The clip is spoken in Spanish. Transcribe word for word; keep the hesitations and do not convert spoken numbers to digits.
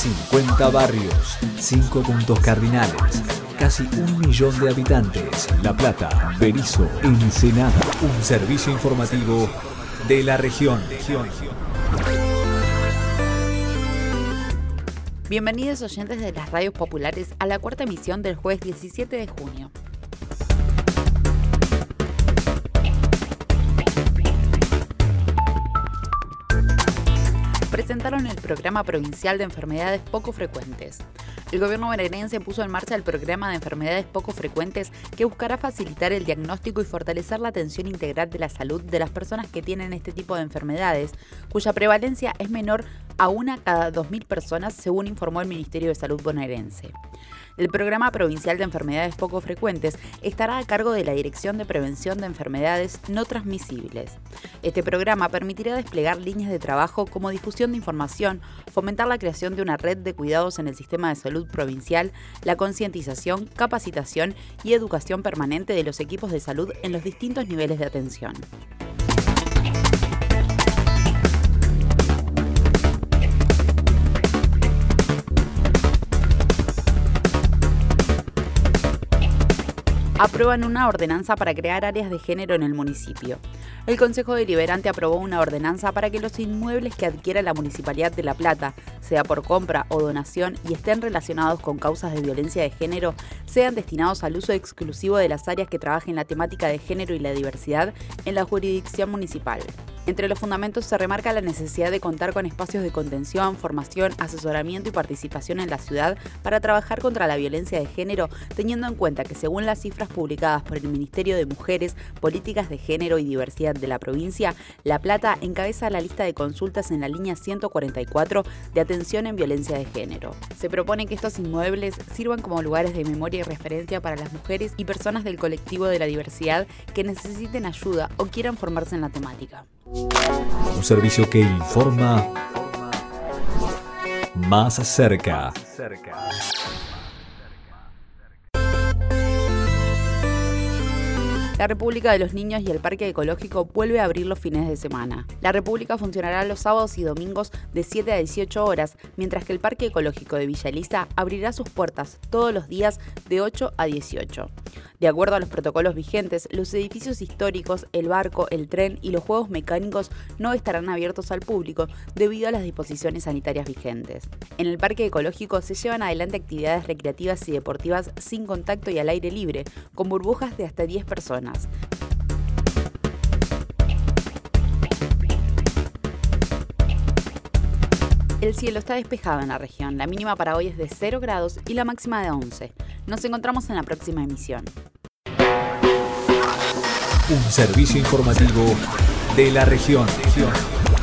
cincuenta barrios, cinco puntos cardinales, casi un millón de habitantes. La Plata, Berisso, Ensenada. Un servicio informativo de la región. Bienvenidos oyentes de las radios populares a la cuarta emisión del jueves diecisiete de junio. Presentaron el Programa Provincial de Enfermedades Poco Frecuentes. El gobierno bonaerense puso en marcha el Programa de Enfermedades Poco Frecuentes, que buscará facilitar el diagnóstico y fortalecer la atención integral de la salud de las personas que tienen este tipo de enfermedades, cuya prevalencia es menor a una cada dos mil personas, según informó el Ministerio de Salud bonaerense. El Programa Provincial de Enfermedades Poco Frecuentes estará a cargo de la Dirección de Prevención de Enfermedades No Transmisibles. Este programa permitirá desplegar líneas de trabajo como difusión de información, fomentar la creación de una red de cuidados en el sistema de salud provincial, la concientización, capacitación y educación permanente de los equipos de salud en los distintos niveles de atención. Aprueban una ordenanza para crear áreas de género en el municipio. El Consejo Deliberante aprobó una ordenanza para que los inmuebles que adquiera la Municipalidad de La Plata, sea por compra o donación y estén relacionados con causas de violencia de género, sean destinados al uso exclusivo de las áreas que trabajen la temática de género y la diversidad en la jurisdicción municipal. Entre los fundamentos se remarca la necesidad de contar con espacios de contención, formación, asesoramiento y participación en la ciudad para trabajar contra la violencia de género, teniendo en cuenta que según las cifras publicadas por el Ministerio de Mujeres, Políticas de Género y Diversidad de la provincia, La Plata encabeza la lista de consultas en la línea ciento cuarenta y cuatro de atención en violencia de género. Se propone que estos inmuebles sirvan como lugares de memoria y referencia para las mujeres y personas del colectivo de la diversidad que necesiten ayuda o quieran formarse en la temática. Un servicio que informa más cerca. La República de los Niños y el Parque Ecológico vuelve a abrir los fines de semana. La República funcionará los sábados y domingos de siete a dieciocho horas, mientras que el Parque Ecológico de Villa Elisa abrirá sus puertas todos los días de ocho a dieciocho. De acuerdo a los protocolos vigentes, los edificios históricos, el barco, el tren y los juegos mecánicos no estarán abiertos al público debido a las disposiciones sanitarias vigentes. En el Parque Ecológico se llevan adelante actividades recreativas y deportivas sin contacto y al aire libre, con burbujas de hasta diez personas. El cielo está despejado en la región, la mínima para hoy es de cero grados y la máxima de once. Nos encontramos en la próxima emisión. Un servicio informativo de la región.